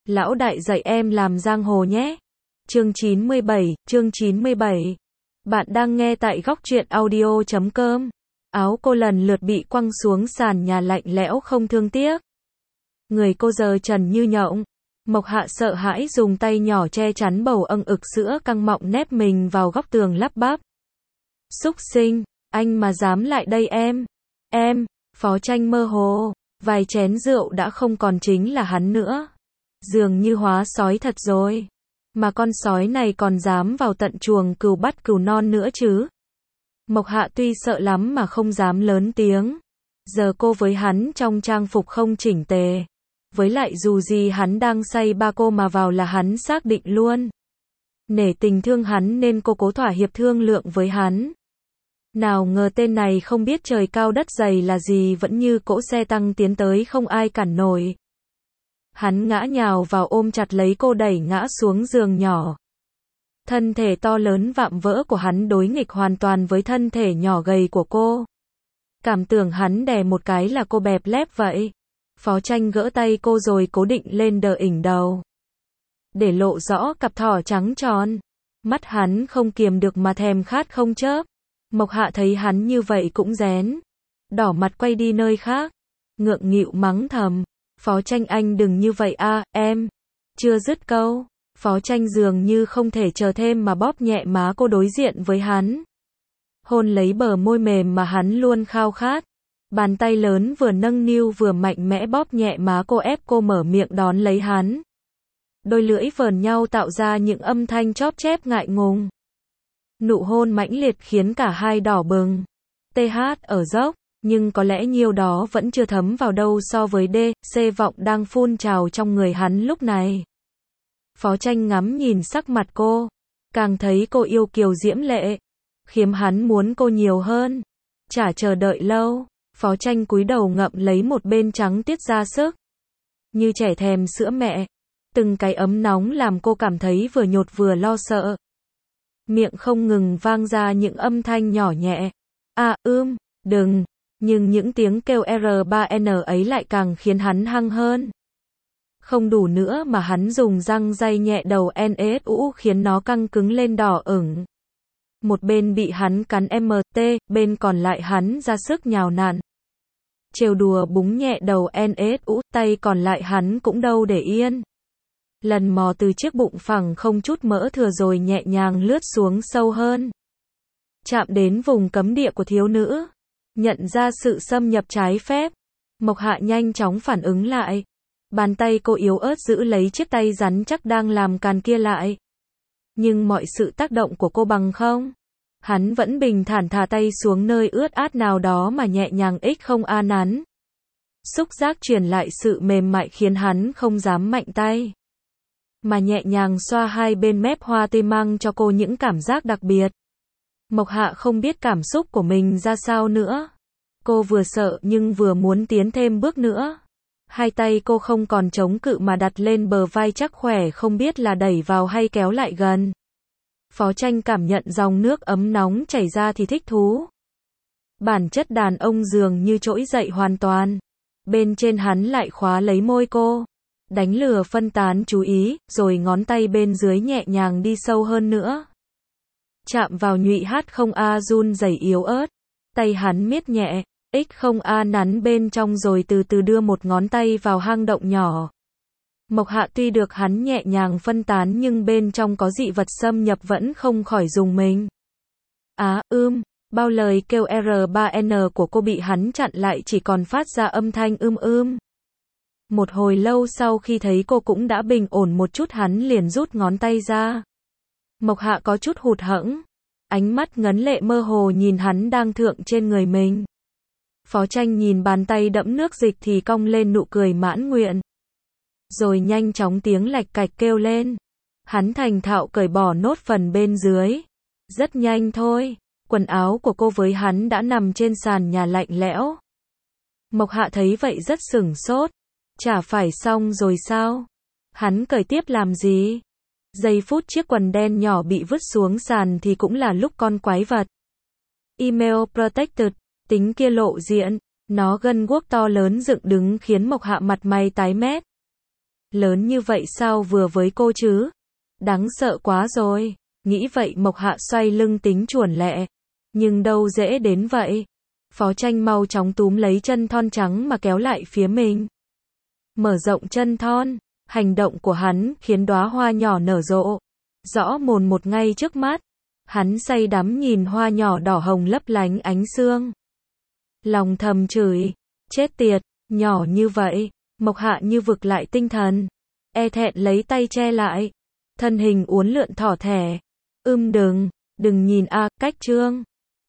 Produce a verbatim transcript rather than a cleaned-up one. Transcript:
Lão đại dạy em làm giang hồ nhé. Chương chín mươi bảy, chương chín mươi bảy. Bạn đang nghe tại góc truyện audio chấm com. Áo cô lần lượt bị quăng xuống sàn nhà lạnh lẽo không thương tiếc. Người cô giờ trần như nhộng. Mộc Hạ sợ hãi dùng tay nhỏ che chắn bầu âng ực sữa căng mọng nép mình vào góc tường lắp bắp. Xúc sinh, anh mà dám lại đây em. Em, Phó Tranh mơ hồ. Vài chén rượu đã không còn chính là hắn nữa. Dường như hóa sói thật rồi. Mà con sói này còn dám vào tận chuồng cừu bắt cừu non nữa chứ. Mộc Hạ tuy sợ lắm mà không dám lớn tiếng. Giờ cô với hắn trong trang phục không chỉnh tề. Với lại dù gì hắn đang say ba cô mà vào là hắn xác định luôn. Nể tình thương hắn nên cô cố thỏa hiệp thương lượng với hắn. Nào ngờ tên này không biết trời cao đất dày là gì vẫn như cỗ xe tăng tiến tới không ai cản nổi. Hắn ngã nhào vào ôm chặt lấy cô đẩy ngã xuống giường nhỏ. Thân thể to lớn vạm vỡ của hắn đối nghịch hoàn toàn với thân thể nhỏ gầy của cô. Cảm tưởng hắn đè một cái là cô bẹp lép vậy. Phó Tranh gỡ tay cô rồi cố định lên đờ ỉnh đầu. Để lộ rõ cặp thỏ trắng tròn. Mắt hắn không kiềm được mà thèm khát không chớp. Mộc Hạ thấy hắn như vậy cũng rén. Đỏ mặt quay đi nơi khác. Ngượng nghịu mắng thầm. Phó Tranh anh đừng như vậy a, em. Chưa dứt câu. Phó Tranh dường như không thể chờ thêm mà bóp nhẹ má cô đối diện với hắn. Hôn lấy bờ môi mềm mà hắn luôn khao khát. Bàn tay lớn vừa nâng niu vừa mạnh mẽ bóp nhẹ má cô ép cô mở miệng đón lấy hắn. Đôi lưỡi vờn nhau tạo ra những âm thanh chóp chép ngại ngùng. Nụ hôn mãnh liệt khiến cả hai đỏ bừng. tê hát ở dốc, nhưng có lẽ nhiêu đó vẫn chưa thấm vào đâu so với D, C vọng đang phun trào trong người hắn lúc này. Phó Tranh ngắm nhìn sắc mặt cô, càng thấy cô yêu kiều diễm lệ, khiến hắn muốn cô nhiều hơn. Chả chờ đợi lâu, Phó Tranh cúi đầu ngậm lấy một bên trắng tiết ra sức. Như trẻ thèm sữa mẹ, từng cái ấm nóng làm cô cảm thấy vừa nhột vừa lo sợ. Miệng không ngừng vang ra những âm thanh nhỏ nhẹ. À, ưm, đừng. Nhưng những tiếng kêu R ba N ấy lại càng khiến hắn hăng hơn. Không đủ nữa mà hắn dùng răng day nhẹ đầu N S U khiến nó căng cứng lên đỏ ửng. Một bên bị hắn cắn M T, bên còn lại hắn ra sức nhào nặn. Trêu đùa búng nhẹ đầu N S U, tay còn lại hắn cũng đâu để yên. Lần mò từ chiếc bụng phẳng không chút mỡ thừa rồi nhẹ nhàng lướt xuống sâu hơn. Chạm đến vùng cấm địa của thiếu nữ. Nhận ra sự xâm nhập trái phép. Mộc Hạ nhanh chóng phản ứng lại. Bàn tay cô yếu ớt giữ lấy chiếc tay rắn chắc đang làm càn kia lại. Nhưng mọi sự tác động của cô bằng không. Hắn vẫn bình thản thả tay xuống nơi ướt át nào đó mà nhẹ nhàng ích không a nắn. Xúc giác truyền lại sự mềm mại khiến hắn không dám mạnh tay. Mà nhẹ nhàng xoa hai bên mép hoa tươi mang cho cô những cảm giác đặc biệt. Mộc Hạ không biết cảm xúc của mình ra sao nữa. Cô vừa sợ nhưng vừa muốn tiến thêm bước nữa. Hai tay cô không còn chống cự mà đặt lên bờ vai chắc khỏe không biết là đẩy vào hay kéo lại gần. Phó Tranh cảm nhận dòng nước ấm nóng chảy ra thì thích thú. Bản chất đàn ông dường như trỗi dậy hoàn toàn. Bên trên hắn lại khóa lấy môi cô. Đánh lừa phân tán chú ý, rồi ngón tay bên dưới nhẹ nhàng đi sâu hơn nữa. Chạm vào nhụy hát không a run rẩy yếu ớt. Tay hắn miết nhẹ, x không a nắn bên trong rồi từ từ đưa một ngón tay vào hang động nhỏ. Mộc Hạ tuy được hắn nhẹ nhàng phân tán nhưng bên trong có dị vật xâm nhập vẫn không khỏi dùng mình. Á, ưm, bao lời kêu R ba N của cô bị hắn chặn lại chỉ còn phát ra âm thanh ưm ưm. Một hồi lâu sau khi thấy cô cũng đã bình ổn một chút hắn liền rút ngón tay ra. Mộc Hạ có chút hụt hẫng. Ánh mắt ngấn lệ mơ hồ nhìn hắn đang thượng trên người mình. Phó Tranh nhìn bàn tay đẫm nước dịch thì cong lên nụ cười mãn nguyện. Rồi nhanh chóng tiếng lạch cạch kêu lên. Hắn thành thạo cởi bỏ nốt phần bên dưới. Rất nhanh thôi, quần áo của cô với hắn đã nằm trên sàn nhà lạnh lẽo. Mộc Hạ thấy vậy rất sửng sốt. Chả phải xong rồi sao? Hắn cởi tiếp làm gì? Giây phút chiếc quần đen nhỏ bị vứt xuống sàn thì cũng là lúc con quái vật. Email protected, tính kia lộ diện, nó gân guốc to lớn dựng đứng khiến Mộc Hạ mặt mày tái mét. Lớn như vậy sao vừa với cô chứ? Đáng sợ quá rồi. Nghĩ vậy Mộc Hạ xoay lưng tính chuồn lẹ. Nhưng đâu dễ đến vậy. Phó Tranh mau chóng túm lấy chân thon trắng mà kéo lại phía mình. Mở rộng chân thon. Hành động của hắn khiến đóa hoa nhỏ nở rộ. Rõ mồn một ngay trước mắt. Hắn say đắm nhìn hoa nhỏ đỏ hồng lấp lánh ánh sương. Lòng thầm chửi. Chết tiệt, nhỏ như vậy. Mộc Hạ như vực lại tinh thần. E thẹn lấy tay che lại. Thân hình uốn lượn thỏ thẻ. Ưm đừng, đừng nhìn a, cách trương.